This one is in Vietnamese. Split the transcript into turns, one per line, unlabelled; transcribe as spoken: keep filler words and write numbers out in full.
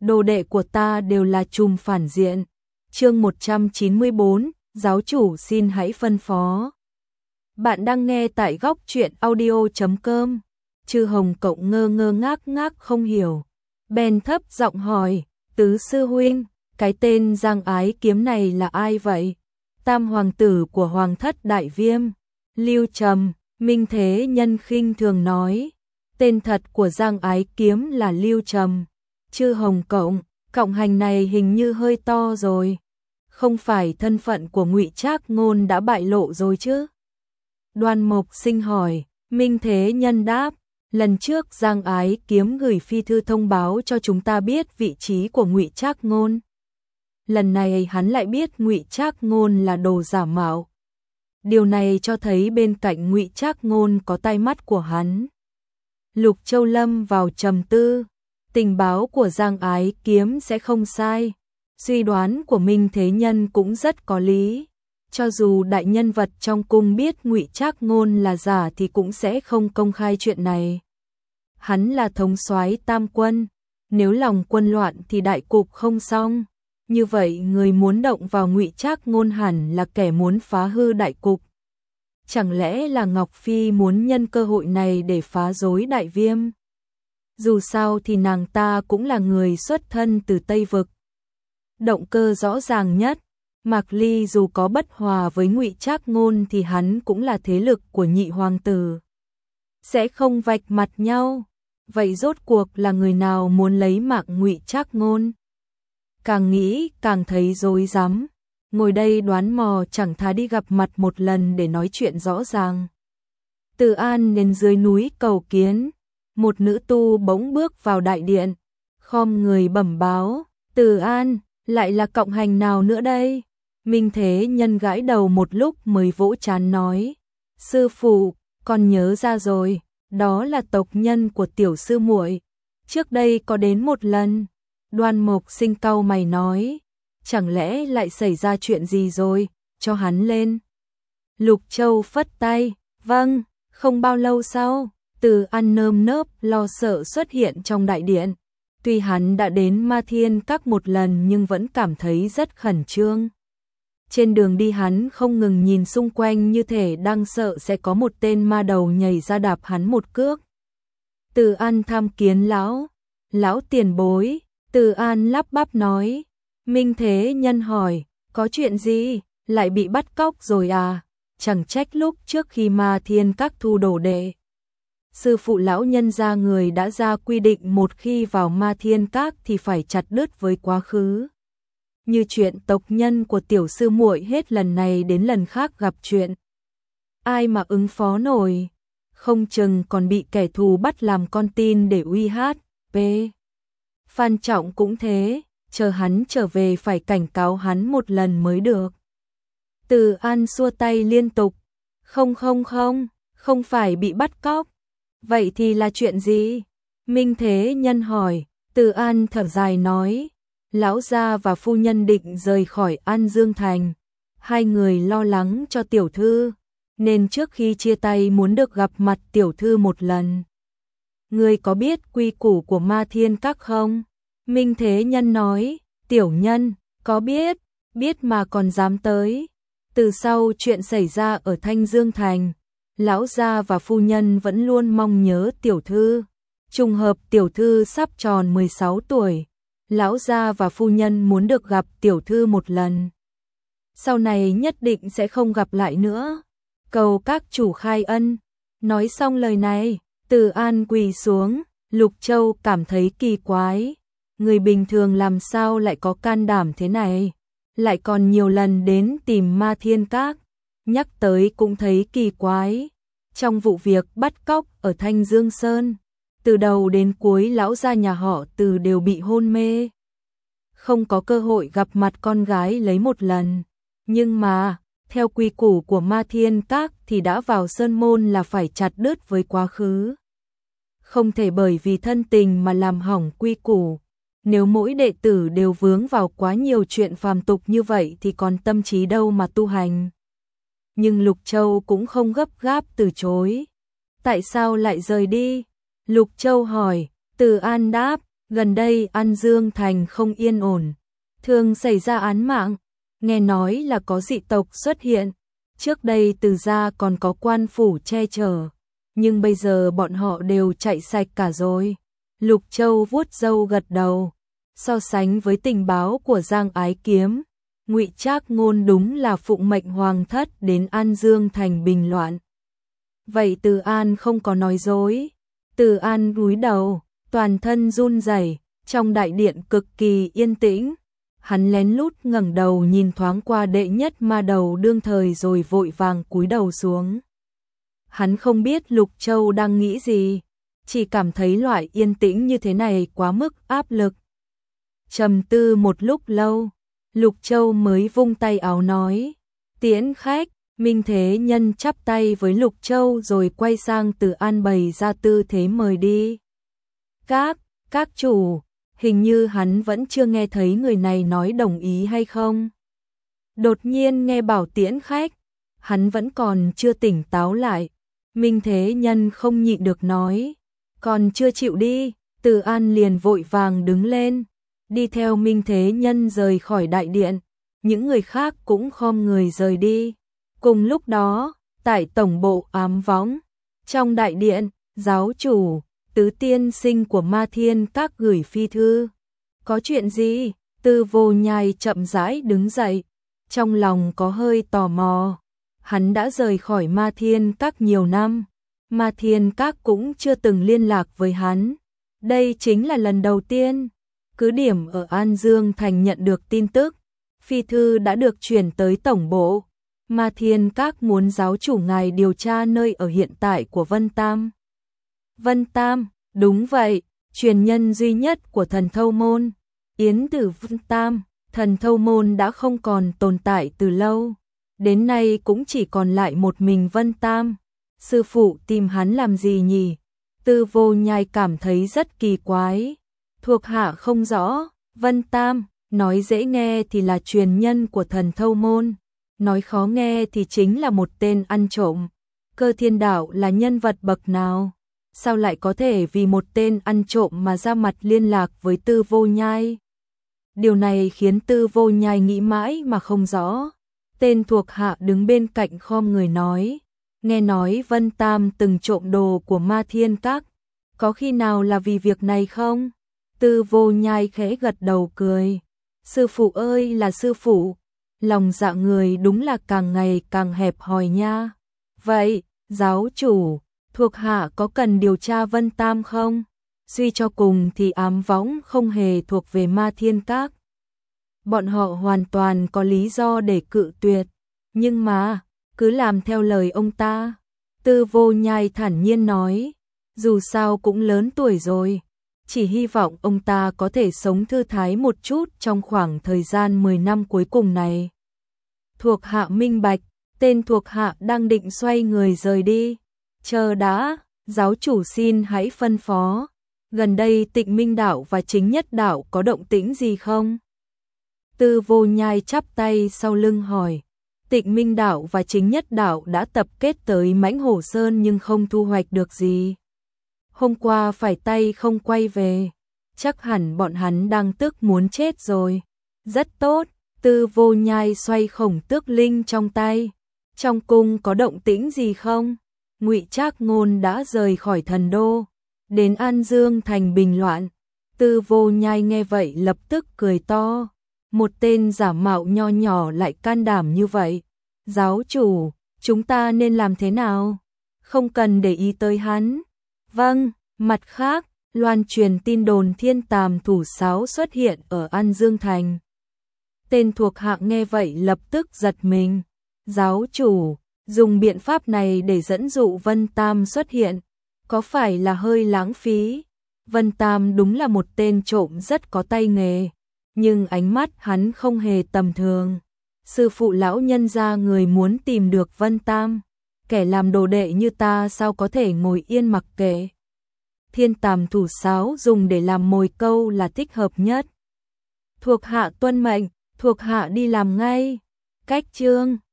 đồ đệ của ta đều là trùm phản diện. Chương một trăm chín mươi bốn, giáo chủ xin hãy phân phó. Bạn đang nghe tại góc truyện audio chấm com. Chư Hồng Cộng ngơ ngơ ngác ngác không hiểu. Bèn thấp giọng hỏi, tứ sư huynh, cái tên Giang Ái Kiếm này là ai vậy? Tam hoàng tử của Hoàng thất Đại Viêm. Lưu Trầm, Minh Thế Nhân khinh thường nói. Tên thật của Giang Ái Kiếm là Lưu Trầm. Chư Hồng Cộng, cộng hành này hình như hơi to rồi. Không phải thân phận của Ngụy Trác Ngôn đã bại lộ rồi chứ? Đoan Mộc Sinh hỏi. Minh Thế Nhân đáp, lần trước Giang Ái Kiếm gửi phi thư thông báo cho chúng ta biết vị trí của Ngụy Trác Ngôn. Lần này hắn lại biết Ngụy Trác Ngôn là đồ giả mạo. Điều này cho thấy bên cạnh Ngụy Trác Ngôn có tai mắt của hắn. Lục Châu lâm vào trầm tư. Tình báo của Giang Ái Kiếm sẽ không sai. Suy đoán của Minh Thế Nhân cũng rất có lý. Cho dù đại nhân vật trong cung biết Ngụy Trác Ngôn là giả thì cũng sẽ không công khai chuyện này. Hắn là thống soái tam quân, nếu lòng quân loạn thì đại cục không xong. Như vậy người muốn động vào Ngụy Trác Ngôn hẳn là kẻ muốn phá hư đại cục. Chẳng lẽ là Ngọc Phi muốn nhân cơ hội này để phá rối Đại Viêm? Dù sao thì nàng ta cũng là người xuất thân từ Tây Vực. Động cơ rõ ràng nhất, Mạc Ly dù có bất hòa với Ngụy Trác Ngôn thì hắn cũng là thế lực của nhị hoàng tử. Sẽ không vạch mặt nhau. Vậy rốt cuộc là người nào muốn lấy mạng Ngụy Trác Ngôn? Càng nghĩ càng thấy rối rắm. Ngồi đây đoán mò chẳng thà đi gặp mặt một lần để nói chuyện rõ ràng. Từ An đến dưới núi cầu kiến. Một nữ tu bỗng bước vào đại điện. Khom người bẩm báo. Từ An, lại là cộng hành nào nữa đây? Minh Thế Nhân gãi đầu một lúc mới vỗ trán nói. Sư phụ, con nhớ ra rồi. Đó là tộc nhân của tiểu sư muội. Trước đây có đến một lần. Đoan Mộc Sinh cau mày nói. Chẳng lẽ lại xảy ra chuyện gì rồi, cho hắn lên. Lục Châu phất tay, vâng, không bao lâu sau, Từ An nơm nớp lo sợ xuất hiện trong đại điện. Tuy hắn đã đến Ma Thiên Các một lần nhưng vẫn cảm thấy rất khẩn trương. Trên đường đi hắn không ngừng nhìn xung quanh như thể đang sợ sẽ có một tên ma đầu nhảy ra đạp hắn một cước. Từ An tham kiến lão, lão tiền bối, Từ An lắp bắp nói. Minh Thế Nhân hỏi, có chuyện gì, lại bị bắt cóc rồi à? Chẳng trách lúc trước khi Ma Thiên Các thu đồ đệ. Sư phụ lão nhân gia người đã ra quy định một khi vào Ma Thiên Các thì phải chặt đứt với quá khứ. Như chuyện tộc nhân của tiểu sư muội hết lần này đến lần khác gặp chuyện. Ai mà ứng phó nổi, không chừng còn bị kẻ thù bắt làm con tin để uy hát. P. Phan Trọng cũng thế. Chờ hắn trở về phải cảnh cáo hắn một lần mới được. Từ An xua tay liên tục. Không không không, không phải bị bắt cóc. Vậy thì là chuyện gì? Minh Thế Nhân hỏi. Từ An thở dài nói. Lão gia và phu nhân định rời khỏi An Dương Thành. Hai người lo lắng cho tiểu thư, nên trước khi chia tay muốn được gặp mặt tiểu thư một lần. Ngươi có biết quy củ của Ma Thiên Các không? Minh Thế Nhân nói, tiểu nhân, có biết, biết mà còn dám tới. Từ sau chuyện xảy ra ở Thanh Dương Thành, lão gia và phu nhân vẫn luôn mong nhớ tiểu thư. Trùng hợp tiểu thư sắp tròn mười sáu tuổi, lão gia và phu nhân muốn được gặp tiểu thư một lần. Sau này nhất định sẽ không gặp lại nữa. Cầu các chủ khai ân. Nói xong lời này, Từ An quỳ xuống, Lục Châu cảm thấy kỳ quái. Người bình thường làm sao lại có can đảm thế này, lại còn nhiều lần đến tìm Ma Thiên Các. Nhắc tới cũng thấy kỳ quái. Trong vụ việc bắt cóc ở Thanh Dương Sơn, từ đầu đến cuối lão gia nhà họ Từ đều bị hôn mê, không có cơ hội gặp mặt con gái lấy một lần. Nhưng mà, theo quy củ của Ma Thiên Các thì đã vào sơn môn là phải chặt đứt với quá khứ. Không thể bởi vì thân tình mà làm hỏng quy củ. Nếu mỗi đệ tử đều vướng vào quá nhiều chuyện phàm tục như vậy thì còn tâm trí đâu mà tu hành. Nhưng Lục Châu cũng không gấp gáp từ chối. Tại sao lại rời đi? Lục Châu hỏi. Từ An đáp, Gần đây An Dương Thành không yên ổn, thường xảy ra án mạng, nghe nói là có dị tộc xuất hiện. Trước đây Từ gia còn có quan phủ che chở, nhưng bây giờ bọn họ đều chạy sạch cả rồi. Lục Châu vuốt râu gật đầu, so sánh với tình báo của Giang Ái Kiếm, Ngụy Trác Ngôn đúng là phụng mệnh hoàng thất đến An Dương Thành bình loạn. Vậy Từ An không có nói dối. Từ An cúi đầu, toàn thân run rẩy, trong đại điện cực kỳ yên tĩnh. Hắn lén lút ngẩng đầu nhìn thoáng qua đệ nhất ma đầu đương thời rồi vội vàng cúi đầu xuống. Hắn không biết Lục Châu đang nghĩ gì, chỉ cảm thấy loại yên tĩnh như thế này quá mức áp lực. Trầm tư một lúc lâu, Lục Châu mới vung tay áo nói, tiễn khách. Minh Thế Nhân chắp tay với Lục Châu rồi quay sang Từ An bày ra tư thế mời đi. Các, các chủ, hình như hắn vẫn chưa nghe thấy người này nói đồng ý hay không. Đột nhiên nghe bảo tiễn khách, hắn vẫn còn chưa tỉnh táo lại. Minh Thế Nhân không nhịn được nói, còn chưa chịu đi. Từ An liền vội vàng đứng lên, đi theo Minh Thế Nhân rời khỏi đại điện. Những người khác cũng khom người rời đi. Cùng lúc đó, tại tổng bộ Ám Võng, trong đại điện, giáo chủ, tứ tiên sinh của Ma Thiên Các gửi phi thư. Có chuyện gì? Tư Vô Nhai chậm rãi đứng dậy, trong lòng có hơi tò mò. Hắn đã rời khỏi Ma Thiên Các nhiều năm, Ma Thiên Các cũng chưa từng liên lạc với hắn. Đây chính là lần đầu tiên. Cứ điểm ở An Dương Thành nhận được tin tức, phi thư đã được chuyển tới tổng bộ. Ma Thiên Các muốn giáo chủ ngài điều tra nơi ở hiện tại của Vân Tam. Vân Tam, đúng vậy, truyền nhân duy nhất của Thần Thâu Môn. Yến Tử Vân Tam, Thần Thâu Môn đã không còn tồn tại từ lâu. Đến nay cũng chỉ còn lại một mình Vân Tam. Sư phụ tìm hắn làm gì nhỉ? Tư Vô Nhai cảm thấy rất kỳ quái. Thuộc hạ không rõ. Vân Tam, nói dễ nghe thì là truyền nhân của Thần Thâu Môn, nói khó nghe thì chính là một tên ăn trộm. Cơ Thiên Đạo là nhân vật bậc nào? Sao lại có thể vì một tên ăn trộm mà ra mặt liên lạc với Tư Vô Nhai? Điều này khiến Tư Vô Nhai nghĩ mãi mà không rõ. Tên thuộc hạ đứng bên cạnh khom người nói, nghe nói Vân Tam từng trộm đồ của Ma Thiên Các, có khi nào là vì việc này không? Tư Vô Nhai khẽ gật đầu cười, sư phụ ơi là sư phụ, lòng dạ người đúng là càng ngày càng hẹp hòi nha. Vậy, giáo chủ, thuộc hạ có cần điều tra Vân Tam không? Suy cho cùng thì Ám Võng không hề thuộc về Ma Thiên Các. Bọn họ hoàn toàn có lý do để cự tuyệt, nhưng mà, cứ làm theo lời ông ta. Tư Vô Nhai thản nhiên nói, dù sao cũng lớn tuổi rồi, chỉ hy vọng ông ta có thể sống thư thái một chút trong khoảng thời gian mười năm cuối cùng này. Thuộc hạ minh bạch, tên thuộc hạ đang định xoay người rời đi. Chờ đã, giáo chủ xin hãy phân phó, gần đây Tịnh Minh Đạo và Chính Nhất Đạo có động tĩnh gì không? Tư Vô Nhai chắp tay sau lưng hỏi. Tịnh Minh Đạo và Chính Nhất Đạo đã tập kết tới Mãnh Hổ Sơn nhưng không thu hoạch được gì. Hôm qua phải tay không quay về, chắc hẳn bọn hắn đang tức muốn chết rồi. Rất tốt, Tư Vô Nhai xoay khổng tước linh trong tay. Trong cung có động tĩnh gì không? Ngụy Trác Ngôn đã rời khỏi thần đô, đến An Dương Thành bình loạn. Tư Vô Nhai nghe vậy lập tức cười to. Một tên giả mạo nho nhỏ lại can đảm như vậy. Giáo chủ, chúng ta nên làm thế nào? Không cần để ý tới hắn. Vâng, mặt khác, loan truyền tin đồn Thiên Tàm thủ sáo xuất hiện ở An Dương Thành. Tên thuộc hạ nghe vậy lập tức giật mình. Giáo chủ, dùng biện pháp này để dẫn dụ Vân Tam xuất hiện, có phải là hơi lãng phí? Vân Tam đúng là một tên trộm rất có tay nghề, nhưng ánh mắt hắn không hề tầm thường. Sư phụ lão nhân gia người muốn tìm được Vân Tam, kẻ làm đồ đệ như ta sao có thể ngồi yên mặc kệ. Thiên Tàm thủ sáo dùng để làm mồi câu là thích hợp nhất. Thuộc hạ tuân mệnh, thuộc hạ đi làm ngay. Cách chương